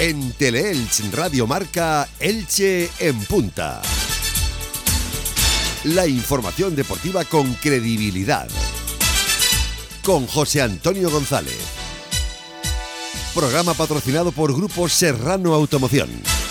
En Teleelch Radio Marca, Elche en punta. La información deportiva con credibilidad. Con José Antonio González. Programa patrocinado por Grupo Serrano Automoción.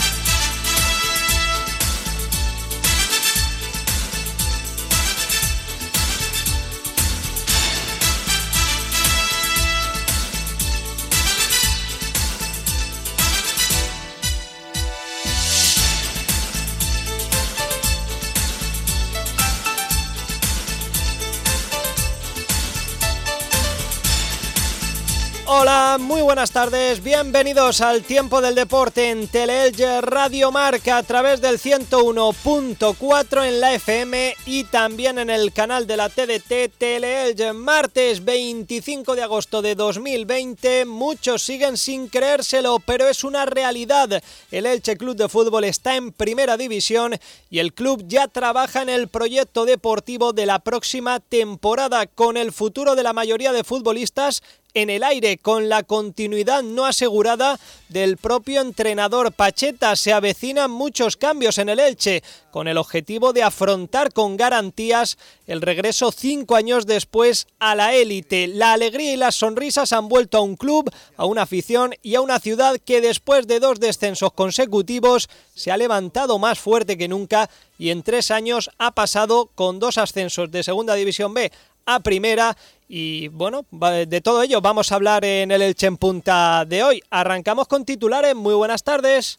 Hola, muy buenas tardes, bienvenidos al Tiempo del Deporte en Teleelch Radio Marca a través del 101.4 en la FM y también en el canal de la TDT Teleelch. Martes 25 de agosto de 2020, muchos siguen sin creérselo, pero es una realidad. El Elche Club de Fútbol está en primera división y el club ya trabaja en el proyecto deportivo de la próxima temporada, con el futuro de la mayoría de futbolistas en el aire, con la continuidad no asegurada del propio entrenador Pacheta. Se avecinan muchos cambios en el Elche, con el objetivo de afrontar con garantías el regreso 5 años después a la élite. La alegría y las sonrisas han vuelto a un club, a una afición y a una ciudad que después de 2 descensos consecutivos se ha levantado más fuerte que nunca y en 3 años ha pasado con 2 ascensos de Segunda División B a Primera. Y bueno, de todo ello vamos a hablar en el Elche en punta de hoy. Arrancamos con titulares. Muy buenas tardes.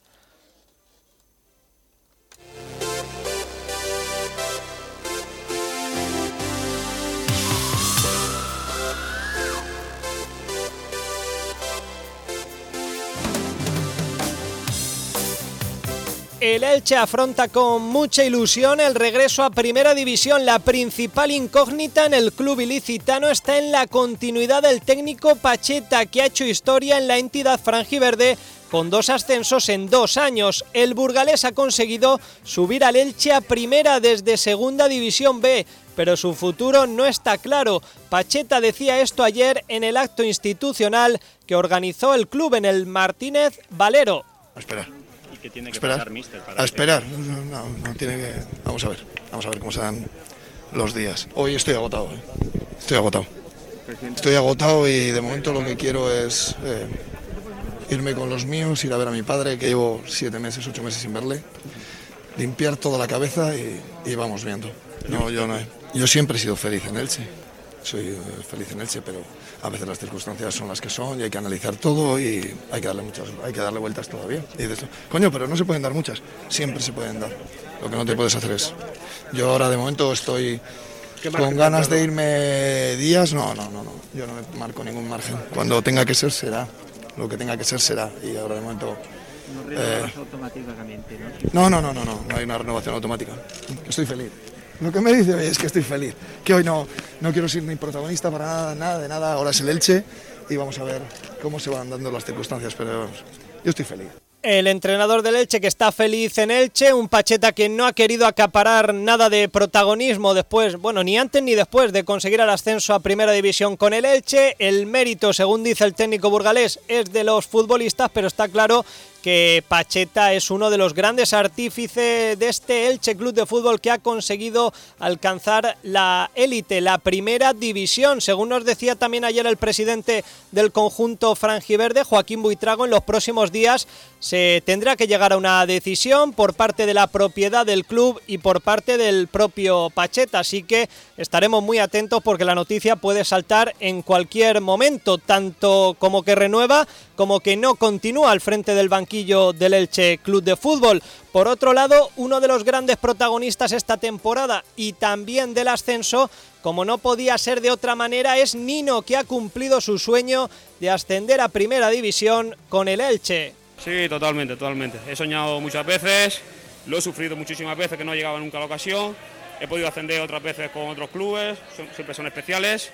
El Elche afronta con mucha ilusión el regreso a Primera División. La principal incógnita en el club ilicitano está en la continuidad del técnico Pacheta, que ha hecho historia en la entidad franjiverde con 2 ascensos en 2 años. El burgalés ha conseguido subir al Elche a Primera desde Segunda División B, pero su futuro no está claro. Pacheta decía esto ayer en el acto institucional que organizó el club en el Martínez Valero. Espera. ¿Qué tiene que esperar, pasar, míster? A esperar. No tiene que... Vamos a ver cómo se dan los días. Hoy estoy agotado. Estoy agotado y de momento lo que quiero es irme con los míos, ir a ver a mi padre, que llevo 7 meses, 8 meses sin verle, limpiar toda la cabeza y vamos viendo. Yo siempre he sido feliz en Elche. Soy feliz en Elche, pero a veces las circunstancias son las que son y hay que analizar todo y hay que darle vueltas todavía. Y dices, coño, pero no se pueden dar muchas. Siempre se pueden dar. Lo que no te puedes hacer es... Yo ahora de momento estoy con ganas de irme días. No. Yo no me marco ningún margen. Cuando tenga que ser, será. Lo que tenga que ser, será. Y ahora de momento... ¿No renovas automáticamente, no? No hay una renovación automática. Estoy feliz. Lo que me dice hoy es que estoy feliz, que hoy no quiero ser ni protagonista para nada, ahora es el Elche y vamos a ver cómo se van dando las circunstancias, pero yo estoy feliz. El entrenador del Elche, que está feliz en Elche, un Pacheta que no ha querido acaparar nada de protagonismo después, ni antes ni después de conseguir el ascenso a Primera División con el Elche. El mérito, según dice el técnico burgalés, es de los futbolistas, pero está claro que Pacheta es uno de los grandes artífices de este Elche Club de Fútbol que ha conseguido alcanzar la élite, la Primera División. Según nos decía también ayer el presidente del conjunto franjiverde, Joaquín Buitrago, en los próximos días se tendrá que llegar a una decisión por parte de la propiedad del club y por parte del propio Pacheta, así que estaremos muy atentos porque la noticia puede saltar en cualquier momento, tanto como que renueva como que no continúa al frente del banquillo del Elche Club de Fútbol. Por otro lado, uno de los grandes protagonistas esta temporada y también del ascenso, como no podía ser de otra manera, es Nino, que ha cumplido su sueño de ascender a Primera División con el Elche. Sí, totalmente. He soñado muchas veces, lo he sufrido muchísimas veces que no llegaba nunca a la ocasión. He podido ascender otras veces con otros clubes, siempre son especiales.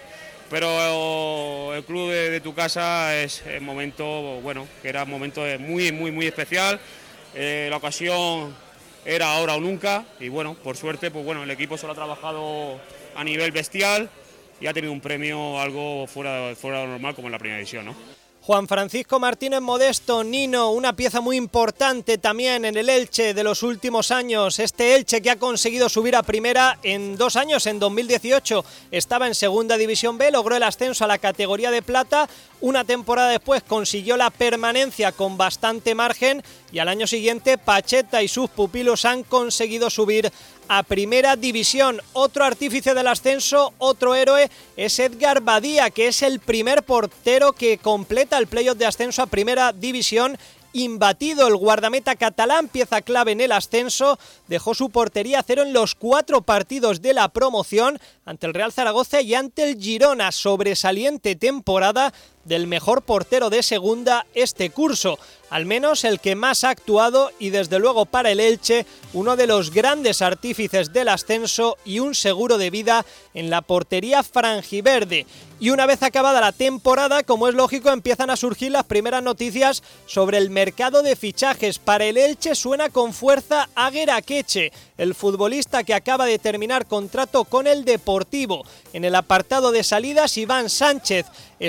Pero el club de tu casa es el momento, que era un momento muy especial. La ocasión era ahora o nunca y por suerte, el equipo solo ha trabajado a nivel bestial y ha tenido un premio algo fuera de lo normal como en la primera división, ¿no? Juan Francisco Martínez Modesto, Nino, una pieza muy importante también en el Elche de los últimos años. Este Elche que ha conseguido subir a primera en 2 años, en 2018 estaba en segunda división B, logró el ascenso a la categoría de plata. Una temporada después consiguió la permanencia con bastante margen y al año siguiente Pacheta y sus pupilos han conseguido subir a primera división. Otro artífice del ascenso, otro héroe, es Edgar Badía, que es el primer portero que completa el playoff de ascenso a primera división. Imbatido, el guardameta catalán, pieza clave en el ascenso, dejó su portería a 0 en los 4 partidos de la promoción ante el Real Zaragoza y ante el Girona. Sobresaliente temporada del mejor portero de segunda este curso, al menos el que más ha actuado, y desde luego para el Elche uno de los grandes artífices del ascenso y un seguro de vida en la portería franjiverde. Y una vez acabada la temporada, como es lógico, empiezan a surgir las primeras noticias sobre el mercado de fichajes. Para el Elche suena con fuerza Aguer Akeche, el futbolista que acaba de terminar contrato con el Deportivo. En el apartado de salidas, Iván Sánchez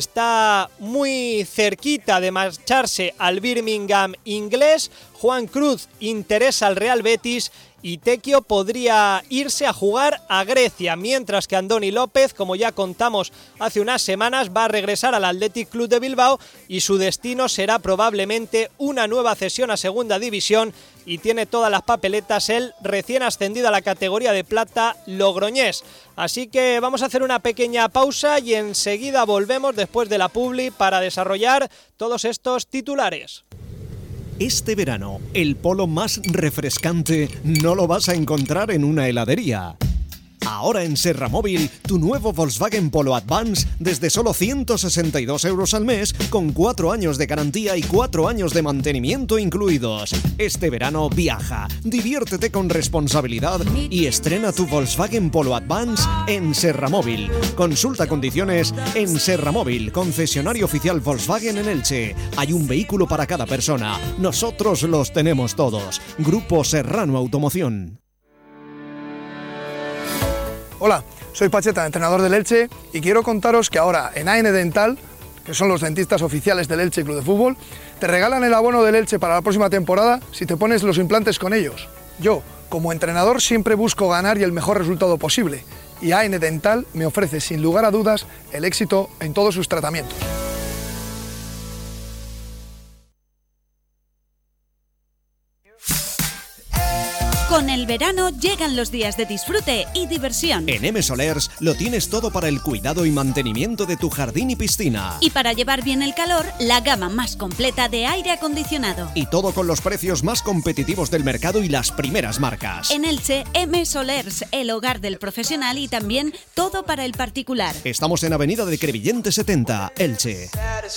está muy cerquita de marcharse al Birmingham inglés. Juan Cruz interesa al Real Betis y Tequio podría irse a jugar a Grecia, mientras que Andoni López, como ya contamos hace unas semanas, va a regresar al Athletic Club de Bilbao y su destino será probablemente una nueva cesión a segunda división, y tiene todas las papeletas el recién ascendido a la categoría de plata Logroñés. Así que vamos a hacer una pequeña pausa y enseguida volvemos después de la publi para desarrollar todos estos titulares. Este verano, el polo más refrescante no lo vas a encontrar en una heladería. Ahora en Serra Móvil, tu nuevo Volkswagen Polo Advance desde solo 162 € al mes, con 4 años de garantía y 4 años de mantenimiento incluidos. Este verano viaja, diviértete con responsabilidad y estrena tu Volkswagen Polo Advance en Serra Móvil. Consulta condiciones en Serra Móvil, concesionario oficial Volkswagen en Elche. Hay un vehículo para cada persona. Nosotros los tenemos todos. Grupo Serrano Automoción. Hola, soy Pacheta, entrenador del Elche, y quiero contaros que ahora en AN Dental, que son los dentistas oficiales del Elche Club de Fútbol, te regalan el abono del Elche para la próxima temporada si te pones los implantes con ellos. Yo, como entrenador, siempre busco ganar y el mejor resultado posible, y AN Dental me ofrece sin lugar a dudas el éxito en todos sus tratamientos. Con el verano llegan los días de disfrute y diversión. En M Solers lo tienes todo para el cuidado y mantenimiento de tu jardín y piscina. Y para llevar bien el calor, la gama más completa de aire acondicionado. Y todo con los precios más competitivos del mercado y las primeras marcas. En Elche, M Solers, el hogar del profesional, y también todo para el particular. Estamos en Avenida de Crevillente 70, Elche.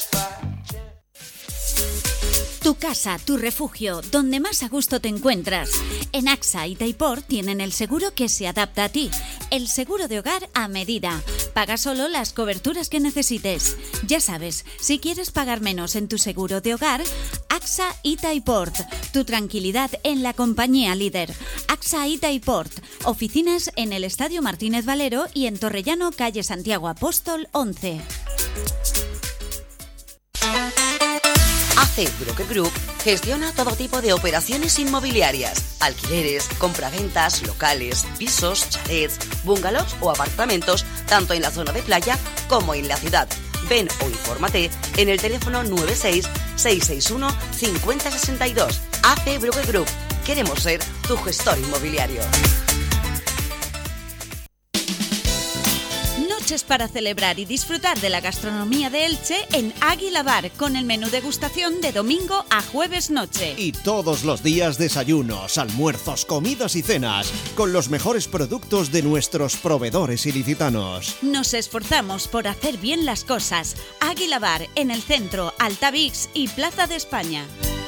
Tu casa, tu refugio, donde más a gusto te encuentras. En AXA y Taiport tienen el seguro que se adapta a ti. El seguro de hogar a medida. Paga solo las coberturas que necesites. Ya sabes, si quieres pagar menos en tu seguro de hogar, AXA y Taiport. Tu tranquilidad en la compañía líder. AXA y Taiport. Oficinas en el Estadio Martínez Valero y en Torrellano, calle Santiago Apóstol 11. AC Broker Group gestiona todo tipo de operaciones inmobiliarias, alquileres, compraventas, locales, pisos, chalets, bungalows o apartamentos, tanto en la zona de playa como en la ciudad. Ven o infórmate en el teléfono 96 661 5062. AC Broker Group. Queremos ser tu gestor inmobiliario. Noches para celebrar y disfrutar de la gastronomía de Elche en Águila Bar, con el menú degustación de domingo a jueves noche. Y todos los días desayunos, almuerzos, comidas y cenas, con los mejores productos de nuestros proveedores ilicitanos. Nos esforzamos por hacer bien las cosas. Águila Bar, en el centro, Altavix y Plaza de España.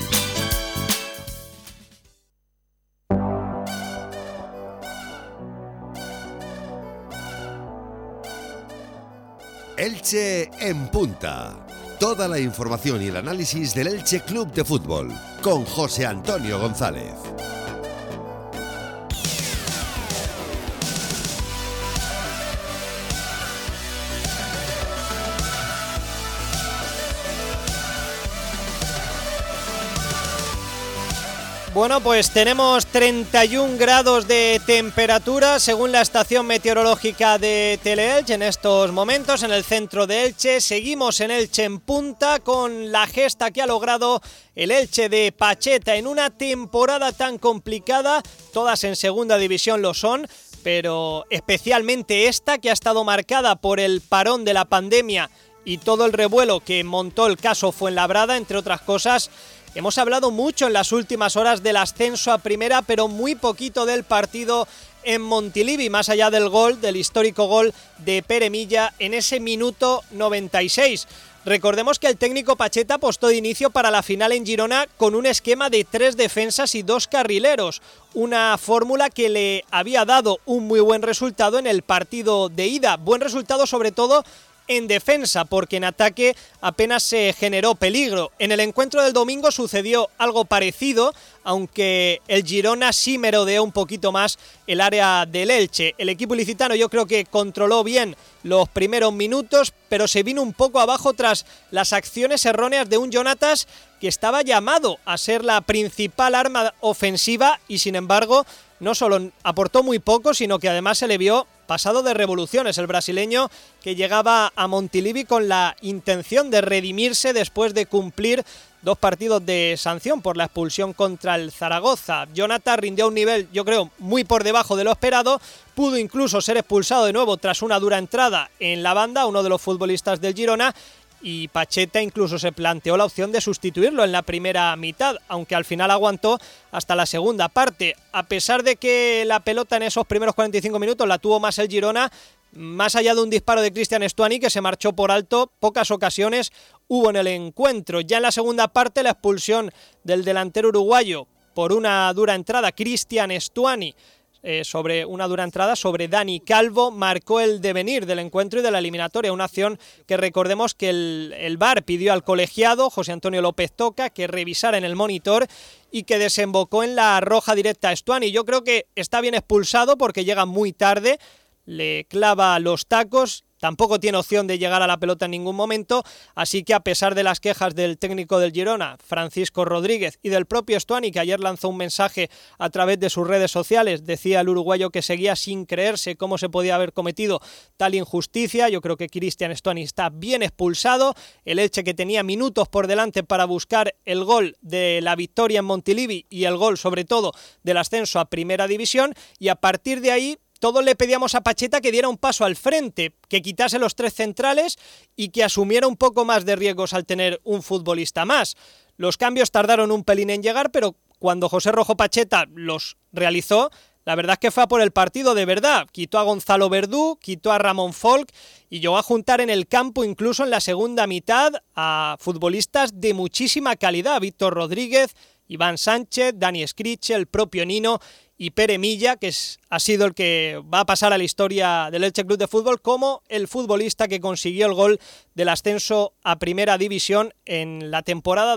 Elche en punta. Toda la información y el análisis del Elche Club de Fútbol con José Antonio González. Bueno, pues tenemos 31 grados de temperatura según la estación meteorológica de Teleelch en estos momentos en el centro de Elche. Seguimos en Elche en punta con la gesta que ha logrado el Elche de Pacheta en una temporada tan complicada. Todas en segunda división lo son, pero especialmente esta, que ha estado marcada por el parón de la pandemia y todo el revuelo que montó el caso Fuenlabrada, entre otras cosas. Hemos hablado mucho en las últimas horas del ascenso a primera, pero muy poquito del partido en Montilivi, más allá del gol, del histórico gol de Pere Milla en ese minuto 96. Recordemos que el técnico Pacheta apostó de inicio para la final en Girona con un esquema de 3 defensas y 2 carrileros, una fórmula que le había dado un muy buen resultado en el partido de ida, buen resultado sobre todo en defensa, porque en ataque apenas se generó peligro. En el encuentro del domingo sucedió algo parecido, aunque el Girona sí merodeó un poquito más el área del Elche. El equipo ilicitano yo creo que controló bien los primeros minutos, pero se vino un poco abajo tras las acciones erróneas de un Jonatas que estaba llamado a ser la principal arma ofensiva y sin embargo no solo aportó muy poco, sino que además se le vio pasado de revoluciones. El brasileño que llegaba a Montilivi con la intención de redimirse después de cumplir 2 partidos de sanción por la expulsión contra el Zaragoza. Jonathan rindió a un nivel, yo creo, muy por debajo de lo esperado, pudo incluso ser expulsado de nuevo tras una dura entrada en la banda, uno de los futbolistas del Girona, y Pacheta incluso se planteó la opción de sustituirlo en la primera mitad, aunque al final aguantó hasta la segunda parte. A pesar de que la pelota en esos primeros 45 minutos la tuvo más el Girona, más allá de un disparo de Cristian Stuani que se marchó por alto, pocas ocasiones hubo en el encuentro. Ya en la segunda parte la expulsión del delantero uruguayo por una dura entrada, Cristian Stuani, sobre una dura entrada sobre Dani Calvo, marcó el devenir del encuentro y de la eliminatoria, una acción que recordemos que el VAR pidió al colegiado José Antonio López Toca que revisara en el monitor y que desembocó en la roja directa a Stuani. Yo creo que está bien expulsado porque llega muy tarde, le clava los tacos, tampoco tiene opción de llegar a la pelota en ningún momento, así que a pesar de las quejas del técnico del Girona, Francisco Rodríguez, y del propio Stuani, que ayer lanzó un mensaje a través de sus redes sociales, decía el uruguayo que seguía sin creerse cómo se podía haber cometido tal injusticia. Yo creo que Cristian Stuani está bien expulsado, el Elche que tenía minutos por delante para buscar el gol de la victoria en Montilivi y el gol sobre todo del ascenso a Primera División, y a partir de ahí todos le pedíamos a Pacheta que diera un paso al frente, que quitase los 3 centrales y que asumiera un poco más de riesgos al tener un futbolista más. Los cambios tardaron un pelín en llegar, pero cuando José Rojo Pacheta los realizó, la verdad es que fue a por el partido de verdad. Quitó a Gonzalo Verdú, quitó a Ramón Folk y llegó a juntar en el campo, incluso en la segunda mitad, a futbolistas de muchísima calidad. Víctor Rodríguez, Iván Sánchez, Dani Escriche, el propio Nino y Pere Milla, que ha sido el que va a pasar a la historia del Elche Club de Fútbol como el futbolista que consiguió el gol del ascenso a Primera División en la temporada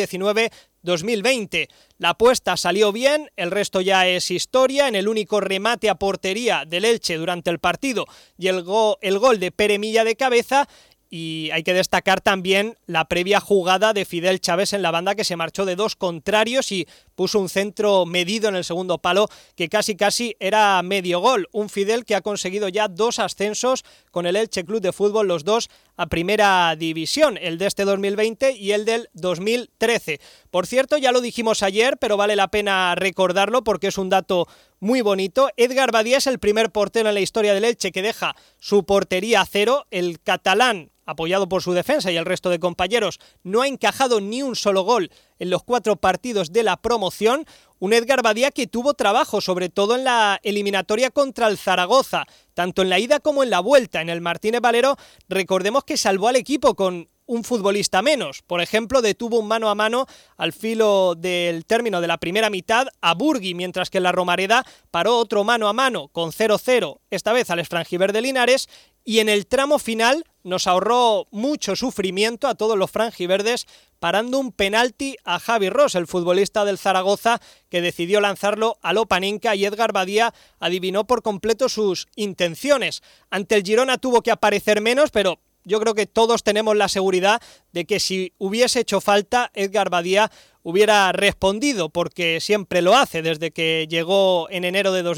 2019-2020. La apuesta salió bien, el resto ya es historia. En el único remate a portería del Elche durante el partido y el gol de Pere Milla de cabeza. Y hay que destacar también la previa jugada de Fidel Chávez en la banda, que se marchó de 2 contrarios y puso un centro medido en el segundo palo que casi era medio gol. Un Fidel que ha conseguido ya 2 ascensos con el Elche Club de Fútbol, los 2 a Primera División, el de este 2020 y el del 2013. Por cierto, ya lo dijimos ayer, pero vale la pena recordarlo porque es un dato muy bonito. Edgar Badía es el primer portero en la historia del Elche que deja su portería a 0. El catalán, apoyado por su defensa y el resto de compañeros, no ha encajado ni un solo gol en los 4 partidos de la promoción. Un Edgar Badía que tuvo trabajo, sobre todo en la eliminatoria contra el Zaragoza, tanto en la ida como en la vuelta. En el Martínez Valero, recordemos que salvó al equipo con un futbolista menos. Por ejemplo, detuvo un mano a mano al filo del término de la primera mitad a Burgui, mientras que en la Romareda paró otro mano a mano con 0-0, esta vez al Franjiverde Linares, y en el tramo final nos ahorró mucho sufrimiento a todos los franjiverdes parando un penalti a Javi Ross, el futbolista del Zaragoza, que decidió lanzarlo a Lopaninka, y Edgar Badía adivinó por completo sus intenciones. Ante el Girona tuvo que aparecer menos, pero yo creo que todos tenemos la seguridad de que si hubiese hecho falta, Edgar Badía hubiera respondido, porque siempre lo hace desde que llegó en enero de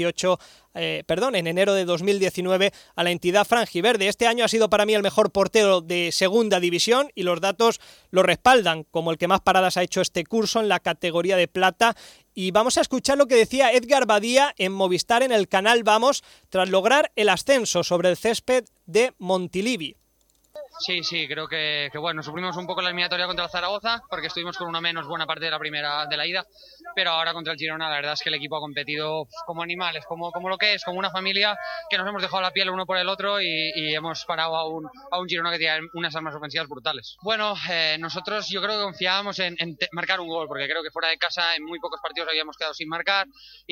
2019 a la entidad franjiverde. Este año ha sido para mí el mejor portero de segunda división y los datos lo respaldan, como el que más paradas ha hecho este curso en la categoría de plata. Y vamos a escuchar lo que decía Edgar Badía en Movistar en el canal Vamos tras lograr el ascenso sobre el césped de Montilivi. Sí, creo que bueno, sufrimos un poco la eliminatoria contra el Zaragoza porque estuvimos con una menos buena parte de la primera de la ida, pero ahora contra el Girona la verdad es que el equipo ha competido como animales, como lo que es, como una familia que nos hemos dejado la piel uno por el otro y hemos parado a un Girona que tiene unas armas ofensivas brutales. Bueno, nosotros yo creo que confiábamos en marcar un gol, porque creo que fuera de casa en muy pocos partidos habíamos quedado sin marcar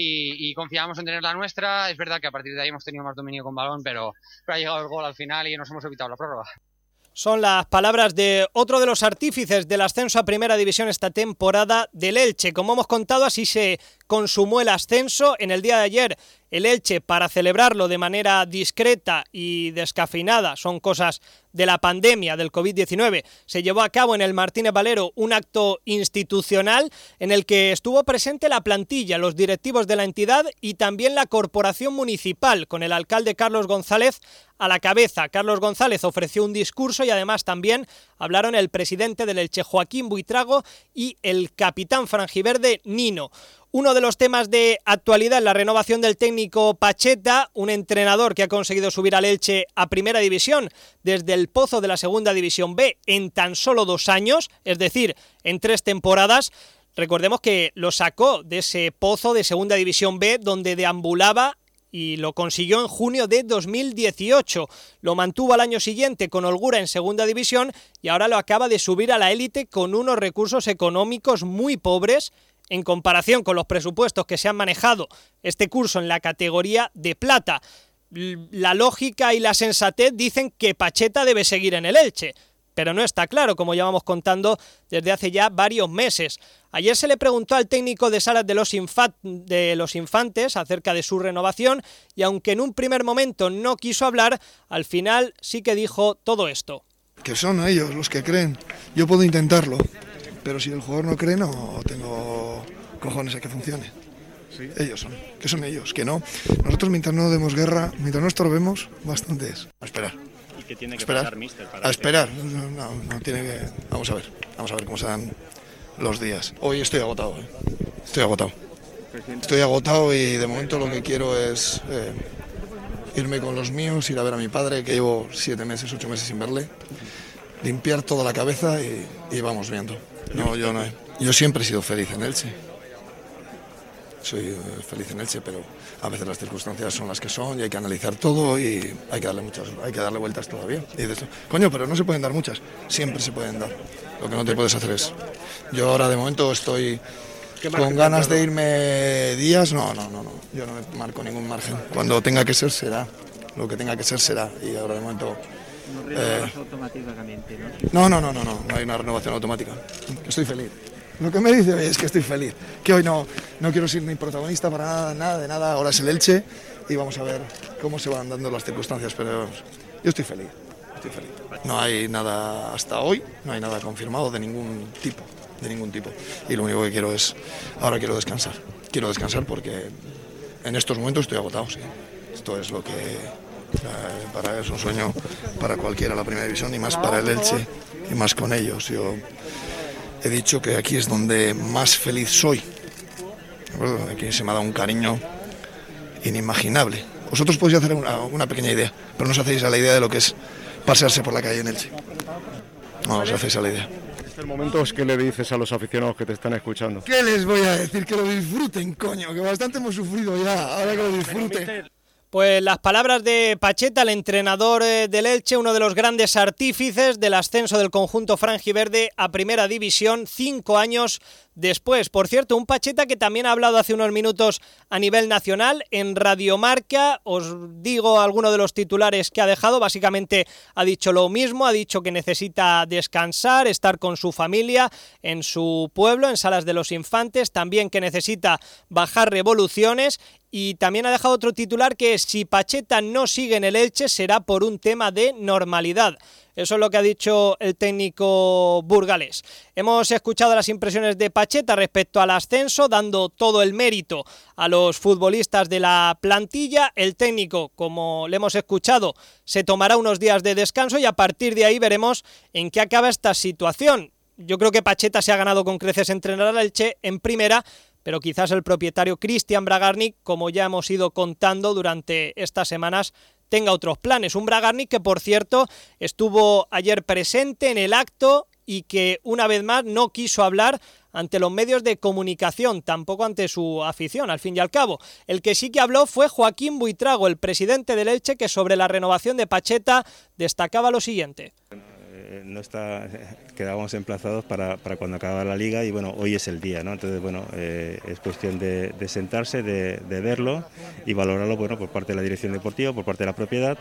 y confiábamos en tener la nuestra. Es verdad que a partir de ahí hemos tenido más dominio con balón, pero ha llegado el gol al final y nos hemos evitado la prórroga. Son las palabras de otro de los artífices del ascenso a Primera División esta temporada, del Elche. Como hemos contado, así se consumó el ascenso en el día de ayer. El Elche, para celebrarlo de manera discreta y descafeinada, son cosas de la pandemia del COVID-19, se llevó a cabo en el Martínez Valero un acto institucional en el que estuvo presente la plantilla, los directivos de la entidad y también la corporación municipal, con el alcalde Carlos González a la cabeza. Carlos González ofreció un discurso y además también hablaron el presidente del Elche, Joaquín Buitrago, y el capitán franjiverde, Nino. Uno de los temas de actualidad es la renovación del técnico Pacheta, un entrenador que ha conseguido subir al Elche a Primera División desde el pozo de la Segunda División B en tan solo 2 años, es decir, en 3 temporadas. Recordemos que lo sacó de ese pozo de Segunda División B donde deambulaba y lo consiguió en junio de 2018. Lo mantuvo al año siguiente con holgura en Segunda División y ahora lo acaba de subir a la élite con unos recursos económicos muy pobres en comparación con los presupuestos que se han manejado este curso en la categoría de plata. La lógica y la sensatez dicen que Pacheta debe seguir en el Elche, pero no está claro, como llevamos contando desde hace ya varios meses. Ayer se le preguntó al técnico de Salas de los Infantes acerca de su renovación y aunque en un primer momento no quiso hablar, al final sí que dijo todo esto. Que son ellos los que creen, yo puedo intentarlo, pero si el jugador no cree no tengo cojones a que funcione. ¿Sí? Ellos son, que son ellos, que no. Nosotros mientras no demos guerra, mientras no estorbemos, bastante es. A esperar. ¿Y qué tiene que esperar, pasar, míster? Para a esperar. No tiene que... Vamos a ver cómo se dan los días. Hoy estoy agotado, Estoy agotado y de momento lo que quiero es irme con los míos, ir a ver a mi padre, que llevo 7 meses, 8 meses sin verle, limpiar toda la cabeza y vamos viendo. Yo siempre he sido feliz en Elche. Soy feliz en Elche, pero a veces las circunstancias son las que son y hay que analizar todo y hay que darle vueltas todavía. Y dices, coño, pero no se pueden dar muchas. Siempre se pueden dar. Lo que no te puedes hacer es... Yo ahora de momento estoy con ganas de irme días. No. Yo no me marco ningún margen. Cuando tenga que ser, será. Lo que tenga que ser, será. Y ahora de momento... No renovas automáticamente, ¿no? No hay una renovación automática. Estoy feliz. Lo que me dice hoy es que estoy feliz, que hoy no quiero ser ni protagonista para nada, ahora es el Elche y vamos a ver cómo se van dando las circunstancias, pero vamos, yo estoy feliz. No hay nada hasta hoy, no hay nada confirmado de ningún tipo, y lo único que quiero es, ahora quiero descansar porque en estos momentos estoy agotado, sí. Esto es lo que, es un sueño para cualquiera la Primera División y más para el Elche y más con ellos. Yo he dicho que aquí es donde más feliz soy. Aquí se me ha dado un cariño inimaginable. Vosotros podéis hacer una pequeña idea, pero no os hacéis a la idea de lo que es pasearse por la calle en Elche. No os hacéis a la idea. En estos momentos, ¿qué le dices a los aficionados que te están escuchando? ¿Qué les voy a decir? Que lo disfruten, coño, que bastante hemos sufrido ya, ahora que lo disfruten. Pues las palabras de Pacheta, el entrenador del Elche, uno de los grandes artífices del ascenso del conjunto franjiverde a Primera División 5 años después. Por cierto, un Pacheta que también ha hablado hace unos minutos a nivel nacional en Radio Marca. Os digo algunos de los titulares que ha dejado. Básicamente ha dicho lo mismo, ha dicho que necesita descansar, estar con su familia en su pueblo, en Salas de los Infantes, también que necesita bajar revoluciones. Y también ha dejado otro titular que es: si Pacheta no sigue en el Elche será por un tema de normalidad. Eso es lo que ha dicho el técnico burgalés. Hemos escuchado las impresiones de Pacheta respecto al ascenso, dando todo el mérito a los futbolistas de la plantilla. El técnico, como le hemos escuchado, se tomará unos días de descanso y a partir de ahí veremos en qué acaba esta situación. Yo creo que Pacheta se ha ganado con creces entrenar al Elche en primera, pero quizás el propietario Cristian Bragarnik, como ya hemos ido contando durante estas semanas, tenga otros planes. Un Bragarnik que, por cierto, estuvo ayer presente en el acto y que una vez más no quiso hablar ante los medios de comunicación, tampoco ante su afición, al fin y al cabo. El que sí que habló fue Joaquín Buitrago, el presidente del Elche, que sobre la renovación de Pacheta destacaba lo siguiente. Quedábamos emplazados para cuando acababa la liga y bueno, hoy es el día, ¿no? Entonces bueno, es cuestión de sentarse, de verlo y valorarlo, bueno, por parte de la dirección deportiva, por parte de la propiedad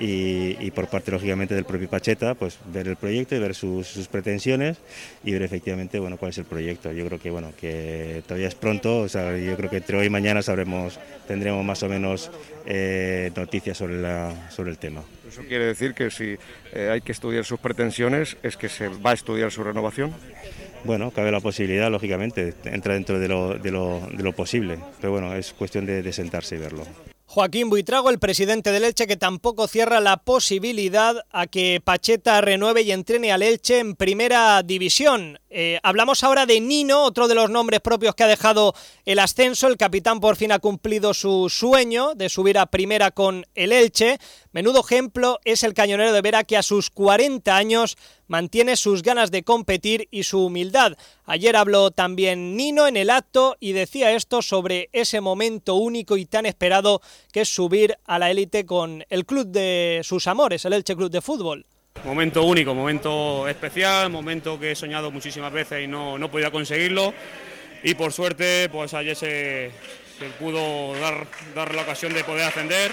y por parte lógicamente del propio Pacheta, pues ver el proyecto y ver sus pretensiones y ver efectivamente, bueno, cuál es el proyecto. Yo creo que bueno, que todavía es pronto, o sea, yo creo que entre hoy y mañana tendremos más o menos noticias sobre el tema. ¿Eso quiere decir que si hay que estudiar sus pretensiones, es que se va a estudiar su renovación? Bueno, cabe la posibilidad, lógicamente, entra dentro de lo posible, pero bueno, es cuestión de sentarse y verlo. Joaquín Buitrago, el presidente del Elche, que tampoco cierra la posibilidad a que Pacheta renueve y entrene al Elche en primera división. Hablamos ahora de Nino, otro de los nombres propios que ha dejado el ascenso. El capitán por fin ha cumplido su sueño de subir a primera con el Elche. Menudo ejemplo es el cañonero de Vera, que a sus 40 años mantiene sus ganas de competir y su humildad. Ayer habló también Nino en el acto y decía esto sobre ese momento único y tan esperado que es subir a la élite con el club de sus amores, el Elche Club de Fútbol. Momento único, momento especial, momento que he soñado muchísimas veces y no podía conseguirlo, y por suerte pues ayer se pudo dar la ocasión de poder ascender.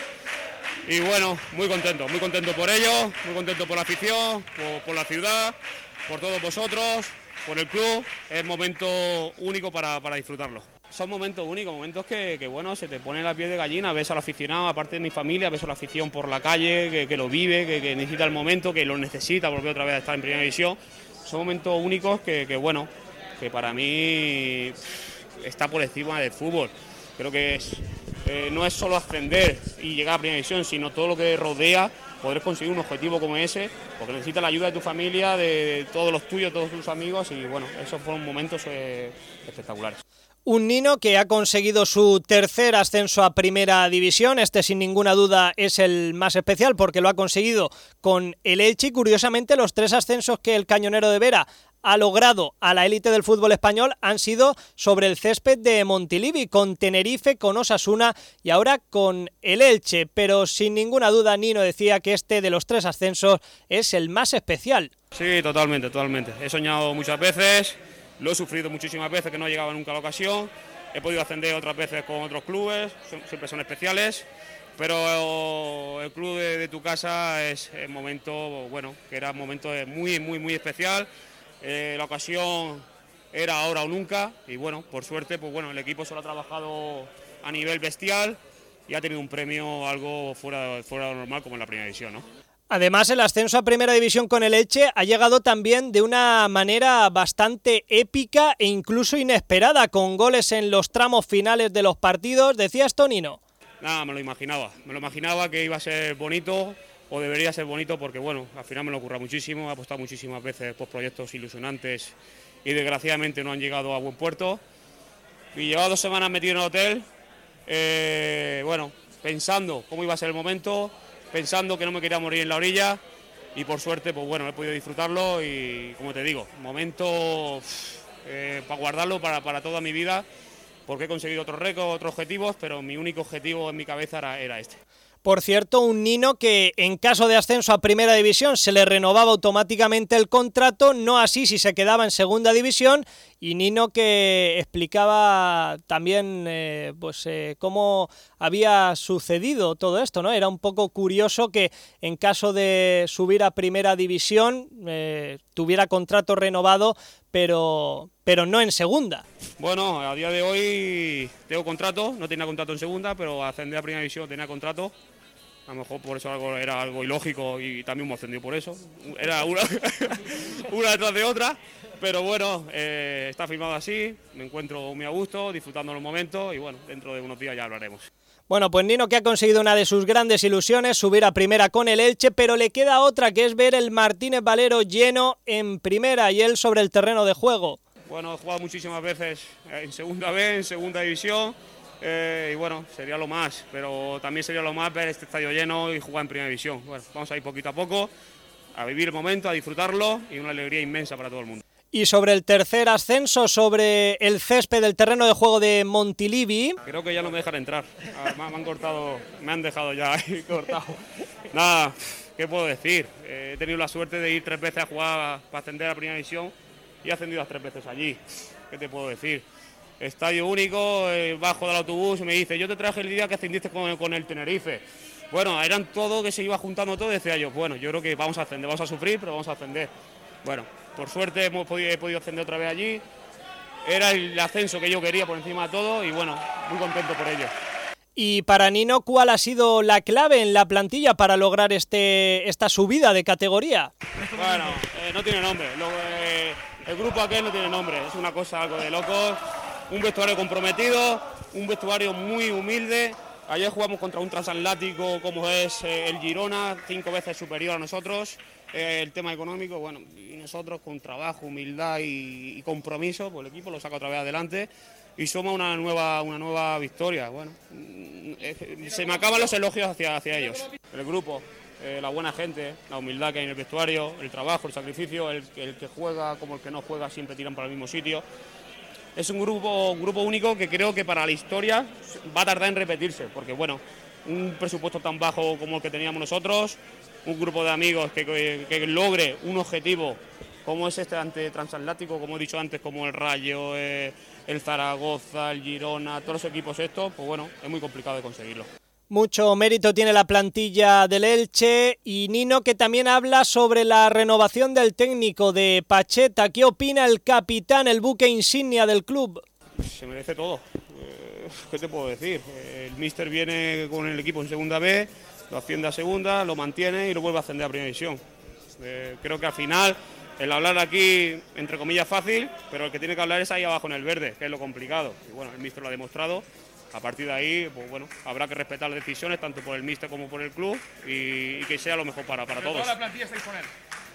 Y bueno, muy contento por ello, muy contento por la afición, por la ciudad, por todos vosotros, por el club. Es momento único para disfrutarlo. Son momentos únicos, momentos que bueno, se te pone la piel de gallina, ves al aficionado, aparte de mi familia, ves a la afición por la calle, que lo vive, que necesita el momento, que lo necesita volver otra vez a estar en primera división. Son momentos únicos que bueno, que para mí está por encima del fútbol. Creo que no es solo ascender y llegar a primera división, sino todo lo que rodea poder conseguir un objetivo como ese, porque necesitas la ayuda de tu familia, de todos los tuyos, todos tus amigos, y bueno, esos fueron momentos espectaculares. Un Nino que ha conseguido su tercer ascenso a primera división. Este sin ninguna duda es el más especial porque lo ha conseguido con el Elche y curiosamente los tres ascensos que el cañonero de Vera ha logrado a la élite del fútbol español han sido sobre el césped de Montilivi, con Tenerife, con Osasuna y ahora con el Elche, pero sin ninguna duda Nino decía que este de los tres ascensos es el más especial. Sí, totalmente. He soñado muchas veces, lo he sufrido muchísimas veces que no llegaba nunca a la ocasión, he podido ascender otras veces con otros clubes, siempre son especiales, pero el club de tu casa es el momento, bueno, que era un momento muy especial. La ocasión era ahora o nunca y bueno, por suerte, pues bueno, el equipo solo ha trabajado a nivel bestial y ha tenido un premio algo fuera de lo normal como en la primera división, ¿no? Además, el ascenso a primera división con el Elche ha llegado también de una manera bastante épica e incluso inesperada, con goles en los tramos finales de los partidos. ¿Decías, Tonino? Nada, me lo imaginaba que iba a ser bonito, o debería ser bonito, porque bueno, al final me lo ocurra muchísimo, he apostado muchísimas veces por proyectos ilusionantes y desgraciadamente no han llegado a buen puerto. Y llevaba 2 semanas metido en el hotel, bueno, pensando cómo iba a ser el momento, pensando que no me quería morir en la orilla y por suerte, pues bueno, he podido disfrutarlo y como te digo, momento para guardarlo para toda mi vida, porque he conseguido otros récords, otros objetivos, pero mi único objetivo en mi cabeza era este. Por cierto, un Nino que en caso de ascenso a primera división se le renovaba automáticamente el contrato, no así si se quedaba en segunda división, y Nino que explicaba también cómo había sucedido todo esto, ¿no? Era un poco curioso que en caso de subir a primera división tuviera contrato renovado, pero no en segunda. Bueno, a día de hoy tengo contrato, no tenía contrato en segunda, pero ascender a primera división tenía contrato. A lo mejor por eso era algo ilógico y también me ofendió por eso. Era una detrás de otra, pero bueno, está firmado así, me encuentro muy a gusto, disfrutando los momentos y bueno, dentro de unos días ya hablaremos. Bueno, pues Nino, que ha conseguido una de sus grandes ilusiones, subir a primera con el Elche, pero le queda otra, que es ver el Martínez Valero lleno en primera y él sobre el terreno de juego. Bueno, he jugado muchísimas veces en segunda B, en segunda división, y bueno, sería lo más, pero también sería lo más ver este estadio lleno y jugar en primera división. Bueno, vamos a ir poquito a poco, a vivir el momento, a disfrutarlo y una alegría inmensa para todo el mundo. Y sobre el tercer ascenso, sobre el césped del terreno de juego de Montilivi. Creo que ya no me dejan entrar, me han cortado, me han dejado ya ahí cortado. Nada, ¿qué puedo decir? He tenido la suerte de ir 3 veces a jugar para ascender a la primera división y he ascendido las 3 veces allí. ¿Qué te puedo decir? Estadio único, bajo del autobús y me dice, yo te traje el día que ascendiste con el Tenerife. Bueno, eran todo que se iba juntando todo y decía yo, bueno, yo creo que vamos a ascender, vamos a sufrir, pero vamos a ascender. Bueno, por suerte he podido ascender otra vez allí. Era el ascenso que yo quería por encima de todo y bueno, muy contento por ello. Y para Nino, ¿cuál ha sido la clave en la plantilla para lograr esta subida de categoría? Bueno, no tiene nombre. El grupo aquel no tiene nombre. Es una cosa algo de locos. Un vestuario comprometido, un vestuario muy humilde. Ayer jugamos contra un transatlántico como es el Girona, 5 veces superior a nosotros. El tema económico, bueno, y nosotros con trabajo, humildad y compromiso, pues el equipo lo saca otra vez adelante y suma una nueva victoria. Bueno, se me acaban los elogios hacia ellos. El grupo, la buena gente, la humildad que hay en el vestuario, el trabajo, el sacrificio, el que juega como el que no juega siempre tiran para el mismo sitio. Es un grupo único que creo que para la historia va a tardar en repetirse, porque bueno, un presupuesto tan bajo como el que teníamos nosotros, un grupo de amigos que logre un objetivo como es este ante transatlántico, como he dicho antes, como el Rayo, el Zaragoza, el Girona, todos los equipos estos, pues bueno, es muy complicado de conseguirlo. Mucho mérito tiene la plantilla del Elche y Nino, que también habla sobre la renovación del técnico de Pacheta. ¿Qué opina el capitán, el buque insignia del club? Se merece todo. ¿Qué te puedo decir? El míster viene con el equipo en segunda B, lo asciende a segunda, lo mantiene y lo vuelve a ascender a primera división. Creo que al final el hablar aquí, entre comillas, fácil, pero el que tiene que hablar es ahí abajo en el verde, que es lo complicado. Y bueno, el míster lo ha demostrado. A partir de ahí, pues bueno, habrá que respetar las decisiones tanto por el míster como por el club y que sea lo mejor para todos. ¿Toda la plantilla estáis con él?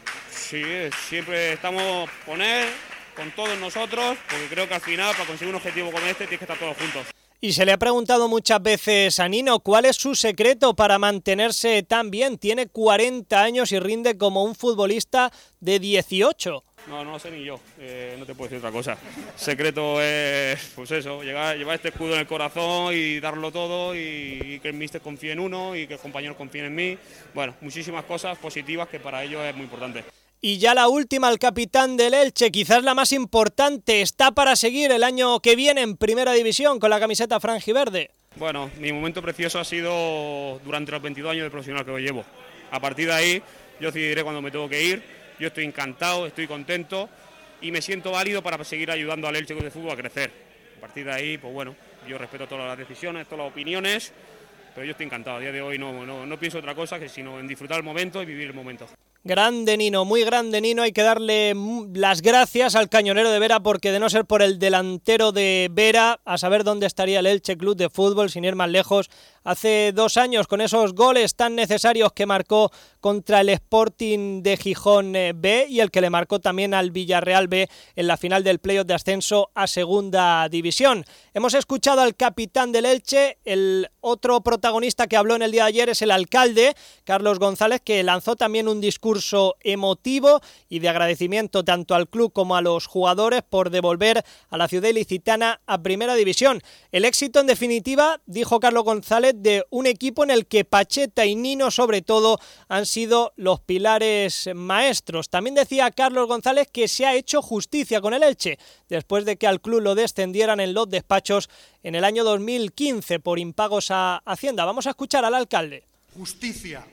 Sí, siempre estamos con él, con todos nosotros, porque creo que al final para conseguir un objetivo como este tienes que estar todos juntos. Y se le ha preguntado muchas veces a Nino cuál es su secreto para mantenerse tan bien. Tiene 40 años y rinde como un futbolista de 18. No lo sé ni yo, no te puedo decir otra cosa. Secreto es, pues eso, llevar este escudo en el corazón y darlo todo y que el míster confíe en uno y que los compañeros confíen en mí. Bueno, muchísimas cosas positivas que para ellos es muy importante. Y ya la última, el capitán del Elche, quizás la más importante, está para seguir el año que viene en Primera División con la camiseta franjiverde. Bueno, mi momento precioso ha sido durante los 22 años de profesional que hoy llevo. A partir de ahí, yo decidiré cuando me tengo que ir. Yo estoy encantado, estoy contento y me siento válido para seguir ayudando al Elche Club de Fútbol a crecer. A partir de ahí, pues bueno, yo respeto todas las decisiones, todas las opiniones, pero yo estoy encantado. A día de hoy no pienso otra cosa que sino en disfrutar el momento y vivir el momento. Grande Nino, muy grande Nino, hay que darle las gracias al cañonero de Vera porque de no ser por el delantero de Vera, a saber dónde estaría el Elche Club de Fútbol, sin ir más lejos, hace 2 años con esos goles tan necesarios que marcó contra el Sporting de Gijón B y el que le marcó también al Villarreal B en la final del playoff de ascenso a Segunda División. Hemos escuchado al capitán del Elche, el otro protagonista que habló en el día de ayer es el alcalde, Carlos González, que lanzó también un discurso emotivo y de agradecimiento tanto al club como a los jugadores por devolver a la ciudad ilicitana a Primera División. El éxito, en definitiva, dijo Carlos González, de un equipo en el que Pacheta y Nino, sobre todo, han sido los pilares maestros. También decía Carlos González que se ha hecho justicia con el Elche, después de que al club lo descendieran en los despachos en el año 2015 por impagos a Hacienda. Vamos a escuchar al alcalde. Justicia,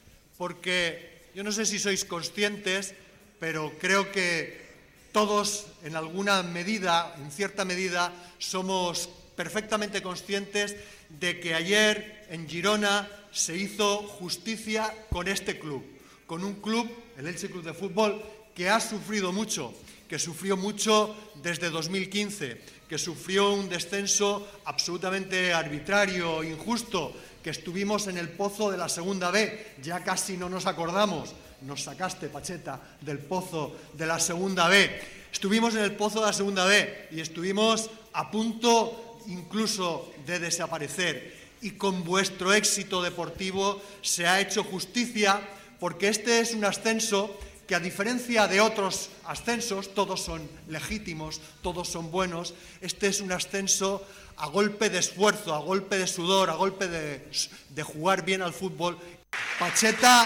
porque yo no sé si sois conscientes, pero creo que todos, en alguna medida, en cierta medida, somos perfectamente conscientes de que ayer en Girona se hizo justicia con este club, con un club, el Elche Club de Fútbol, que ha sufrido mucho, que sufrió mucho desde 2015, que sufrió un descenso absolutamente arbitrario, injusto, que estuvimos en el pozo de la segunda B, ya casi no nos acordamos, nos sacaste, Pacheta, del pozo de la segunda B. Estuvimos en el pozo de la segunda B y estuvimos a punto incluso de desaparecer. Y con vuestro éxito deportivo se ha hecho justicia, porque este es un ascenso que, a diferencia de otros ascensos, todos son legítimos, todos son buenos, este es un ascenso a golpe de esfuerzo, a golpe de sudor, a golpe de jugar bien al fútbol. Pacheta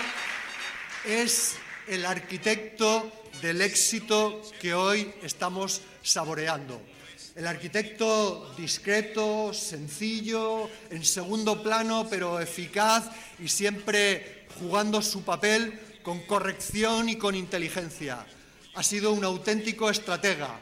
es el arquitecto del éxito que hoy estamos saboreando. El arquitecto discreto, sencillo, en segundo plano, pero eficaz y siempre jugando su papel con corrección y con inteligencia. Ha sido un auténtico estratega.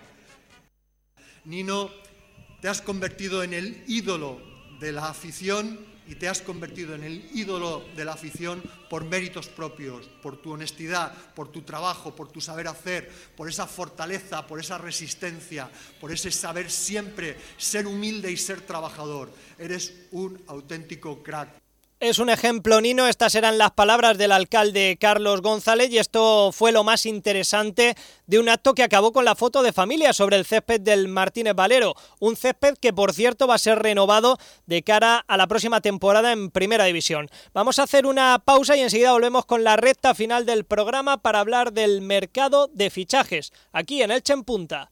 Nino, te has convertido en el ídolo de la afición y te has convertido en el ídolo de la afición por méritos propios, por tu honestidad, por tu trabajo, por tu saber hacer, por esa fortaleza, por esa resistencia, por ese saber siempre ser humilde y ser trabajador. Eres un auténtico crack. Es un ejemplo, Nino. Estas eran las palabras del alcalde Carlos González y esto fue lo más interesante de un acto que acabó con la foto de familia sobre el césped del Martínez Valero, un césped que, por cierto, va a ser renovado de cara a la próxima temporada en Primera División. Vamos a hacer una pausa y enseguida volvemos con la recta final del programa para hablar del mercado de fichajes, aquí en Elche en Punta.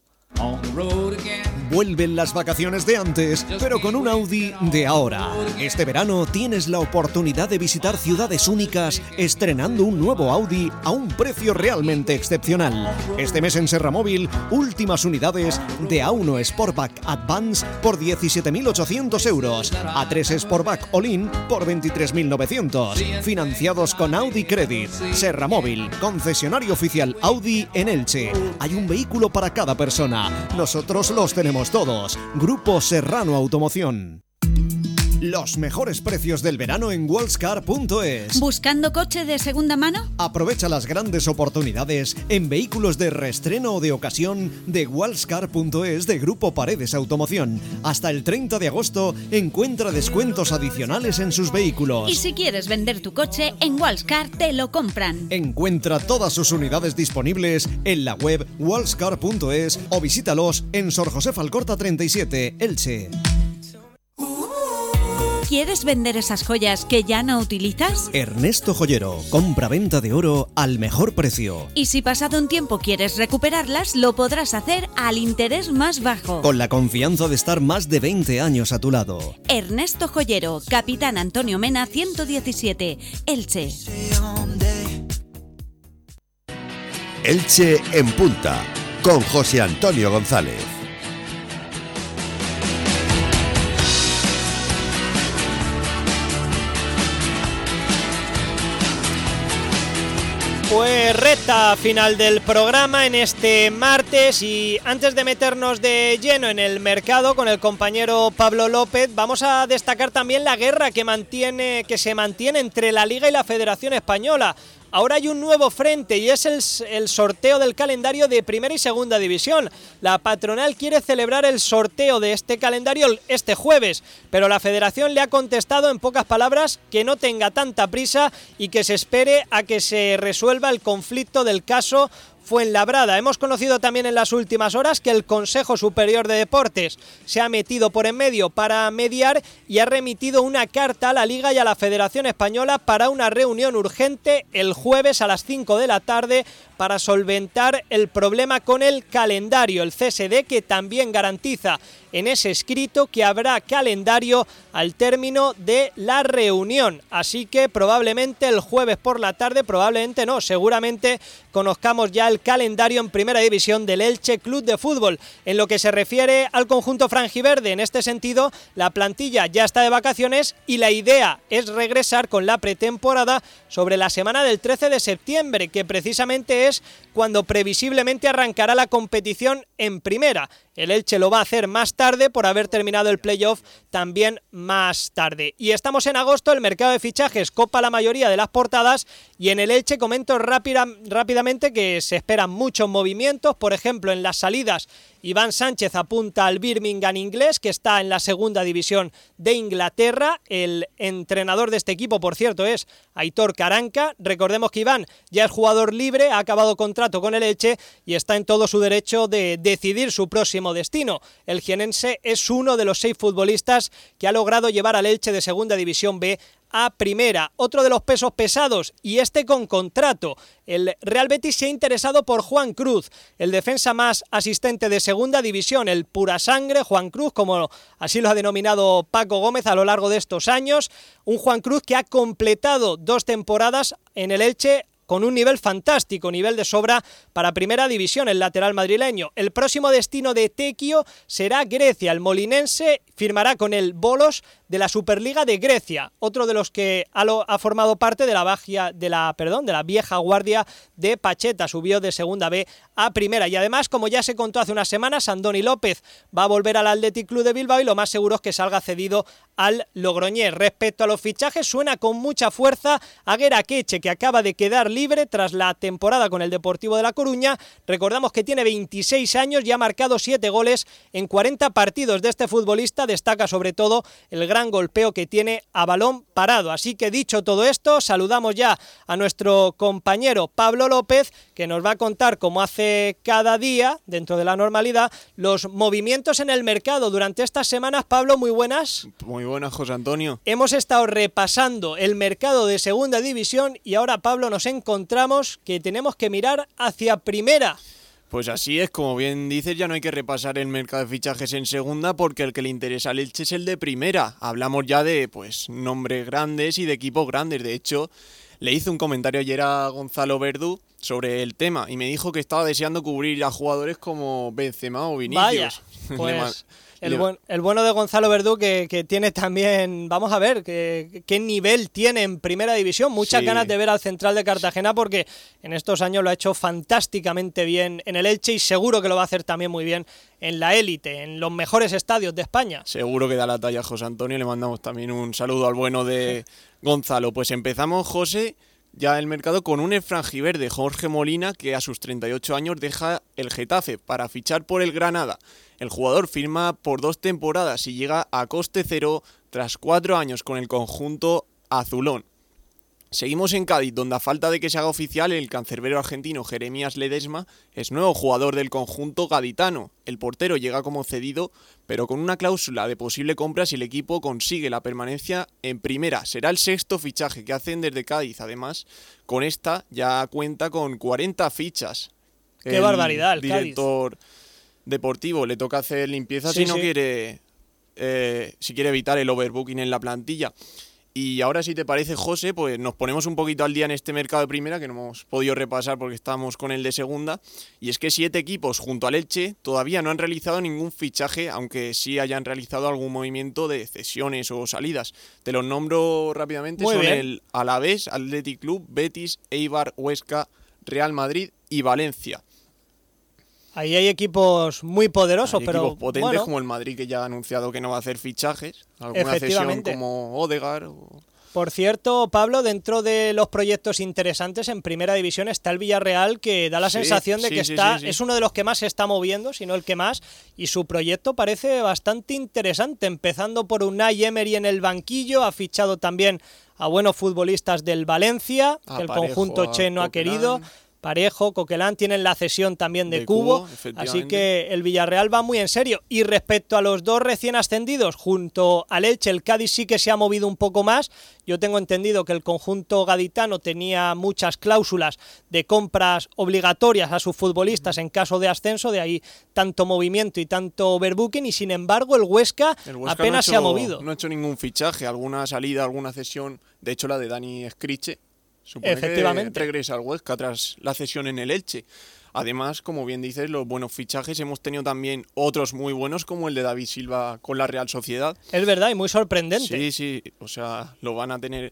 Vuelven las vacaciones de antes, pero con un Audi de ahora. Este verano tienes la oportunidad de visitar ciudades únicas estrenando un nuevo Audi a un precio realmente excepcional. Este mes en Serramóvil, últimas unidades de A1 Sportback Advance por 17.800 euros, A3 Sportback All-in por 23.900, financiados con Audi Credit. Serramóvil, concesionario oficial Audi en Elche. Hay un vehículo para cada persona. Nosotros los tenemos todos. Grupo Serrano Automoción. Los mejores precios del verano en wallscar.es. ¿Buscando coche de segunda mano? Aprovecha las grandes oportunidades en vehículos de reestreno o de ocasión de wallscar.es de Grupo Paredes Automoción. Hasta el 30 de agosto encuentra descuentos adicionales en sus vehículos. Y si quieres vender tu coche, en Wallscar te lo compran. Encuentra todas sus unidades disponibles en la web wallscar.es o visítalos en Sor José Falcorta 37, Elche. ¿Quieres vender esas joyas que ya no utilizas? Ernesto Joyero, compra-venta de oro al mejor precio. Y si pasado un tiempo quieres recuperarlas, lo podrás hacer al interés más bajo. Con la confianza de estar más de 20 años a tu lado. Ernesto Joyero, Capitán Antonio Mena 117, Elche. Elche en Punta, con José Antonio González. Pues recta final del programa en este martes y antes de meternos de lleno en el mercado con el compañero Pablo López, vamos a destacar también la guerra que se mantiene entre la Liga y la Federación Española. Ahora hay un nuevo frente y es el sorteo del calendario de Primera y Segunda División. La patronal quiere celebrar el sorteo de este calendario este jueves, pero la Federación le ha contestado en pocas palabras que no tenga tanta prisa y que se espere a que se resuelva el conflicto del caso Fuenlabrada. Hemos conocido también en las últimas horas que el Consejo Superior de Deportes se ha metido por en medio para mediar y ha remitido una carta a la Liga y a la Federación Española para una reunión urgente el jueves a las 5 de la tarde para solventar el problema con el calendario. El CSD que también garantiza en ese escrito que habrá calendario al término de la reunión. Así que probablemente el jueves por la tarde, probablemente no, seguramente conozcamos ya el calendario en Primera División del Elche Club de Fútbol. En lo que se refiere al conjunto franjiverde, en este sentido, la plantilla ya está de vacaciones y la idea es regresar con la pretemporada sobre la semana del 13 de septiembre, que precisamente es cuando previsiblemente arrancará la competición en Primera. el Elche lo va a hacer más tarde por haber terminado el playoff también más tarde. Y estamos en agosto, el mercado de fichajes copa la mayoría de las portadas y en el Elche comento rápidamente que se esperan muchos movimientos. Por ejemplo, en las salidas Iván Sánchez apunta al Birmingham inglés, que está en la segunda división de Inglaterra. El entrenador de este equipo, por cierto, es Aitor Karanka. Recordemos que Iván ya es jugador libre, ha acabado contrato con el Elche y está en todo su derecho de decidir su próximo destino. El jienense es uno de los 6 futbolistas que ha logrado llevar al Elche de segunda división B a primera. Otro de los pesos pesados, y este con contrato. El Real Betis se ha interesado por Juan Cruz, el defensa más asistente de segunda división, el pura sangre Juan Cruz, como así lo ha denominado Paco Gómez a lo largo de estos años. Un Juan Cruz que ha completado 2 temporadas en el Elche con un nivel fantástico, nivel de sobra para primera división, el lateral madrileño. El próximo destino de Tequio será Grecia. El molinense firmará con el Bolos de la Superliga de Grecia, otro de los que ha formado parte de la vieja guardia de Pacheta, subió de segunda B a primera. Y además, como ya se contó hace unas semanas, Andoni López va a volver al Athletic Club de Bilbao y lo más seguro es que salga cedido al Logroñés. Respecto a los fichajes, suena con mucha fuerza Aguer Akeche, que acaba de quedar libre tras la temporada con el Deportivo de La Coruña. Recordamos que tiene 26 años y ha marcado 7 goles en 40 partidos. De este futbolista destaca sobre todo el gran golpeo que tiene a balón parado. Así que dicho todo esto, saludamos ya a nuestro compañero Pablo López, que nos va a contar, como hace cada día, dentro de la normalidad, los movimientos en el mercado durante estas semanas. Pablo, muy buenas. Muy buenas, José Antonio. Hemos estado repasando el mercado de segunda división y ahora, Pablo, nos encontramos que tenemos que mirar hacia primera. Pues así es, como bien dices, ya no hay que repasar el mercado de fichajes en segunda porque el que le interesa al Elche es el de primera. Hablamos ya de nombres grandes y de equipos grandes. De hecho, le hice un comentario ayer a Gonzalo Verdú sobre el tema y me dijo que estaba deseando cubrir a jugadores como Benzema o Vinicius. Vaya, pues el bueno de Gonzalo Verdú que tiene también, vamos a ver qué nivel tiene en primera división. Muchas ganas de ver al central de Cartagena porque en estos años lo ha hecho fantásticamente bien en el Elche y seguro que lo va a hacer también muy bien en la élite, en los mejores estadios de España. Seguro que da la talla, José Antonio. Le mandamos también un saludo al bueno de Gonzalo. Pues empezamos, José, ya el mercado con un franjiverde, Jorge Molina, que a sus 38 años deja el Getafe para fichar por el Granada. El jugador firma por 2 temporadas y llega a coste cero tras 4 años con el conjunto azulón. Seguimos en Cádiz, donde a falta de que se haga oficial, el cancerbero argentino Jeremías Ledesma es nuevo jugador del conjunto gaditano. El portero llega como cedido, pero con una cláusula de posible compra si el equipo consigue la permanencia en primera. Será el 6º fichaje que hacen desde Cádiz. Además, con esta ya cuenta con 40 fichas. ¡Qué barbaridad! El director deportivo le toca hacer limpieza si quiere evitar el overbooking en la plantilla. Y ahora, si te parece, José, pues nos ponemos un poquito al día en este mercado de primera, que no hemos podido repasar porque estamos con el de segunda. Y es que 7 equipos junto al Elche todavía no han realizado ningún fichaje, aunque sí hayan realizado algún movimiento de cesiones o salidas. Te los nombro rápidamente. Son el Alavés, Athletic Club, Betis, Eibar, Huesca, Real Madrid y Valencia. Ahí hay equipos muy poderosos, hay pero equipos potentes como el Madrid, que ya ha anunciado que no va a hacer fichajes. Alguna cesión como Odegaard. Por cierto, Pablo, dentro de los proyectos interesantes en primera división está el Villarreal, que da la sensación de que es uno de los que más se está moviendo, si no el que más, y su proyecto parece bastante interesante, empezando por Unai Emery en el banquillo. Ha fichado también a buenos futbolistas del Valencia, que el conjunto Che no ha querido. Parejo, Coquelán, tienen la cesión también de Cubo, así que el Villarreal va muy en serio. Y respecto a los 2 recién ascendidos, junto al Elche, el Cádiz sí que se ha movido un poco más. Yo tengo entendido que el conjunto gaditano tenía muchas cláusulas de compras obligatorias a sus futbolistas en caso de ascenso, de ahí tanto movimiento y tanto overbooking, y sin embargo el Huesca apenas se ha movido. No ha hecho ningún fichaje, alguna salida, alguna cesión, de hecho la de Dani Scriche. Supone que regresa al Huesca tras la cesión en el Elche. Además, como bien dices, los buenos fichajes, hemos tenido también otros muy buenos, como el de David Silva con la Real Sociedad. Es verdad, y muy sorprendente. Sí, o sea, lo van a tener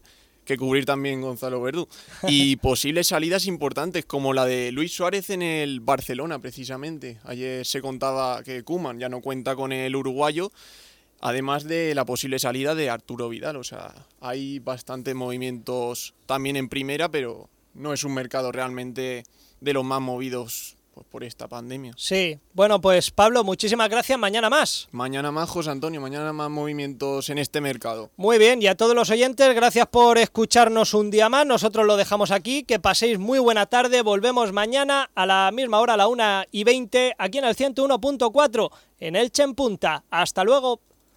que cubrir también Gonzalo Verdú. Y posibles salidas importantes, como la de Luis Suárez en el Barcelona, precisamente. Ayer se contaba que Koeman ya no cuenta con el uruguayo, además de la posible salida de Arturo Vidal. O sea, hay bastantes movimientos también en primera, pero no es un mercado realmente de los más movidos por esta pandemia. Sí, bueno, pues Pablo, muchísimas gracias, mañana más. Mañana más, José Antonio, mañana más movimientos en este mercado. Muy bien, y a todos los oyentes, gracias por escucharnos un día más, nosotros lo dejamos aquí, que paséis muy buena tarde, volvemos mañana a la misma hora, a la 1:20, aquí en el 101.4, en Elche en Punta. Hasta luego.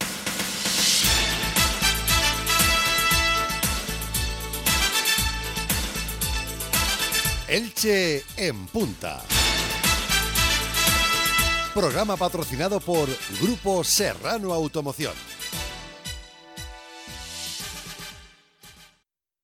Elche en Punta. Programa patrocinado por Grupo Serrano Automoción.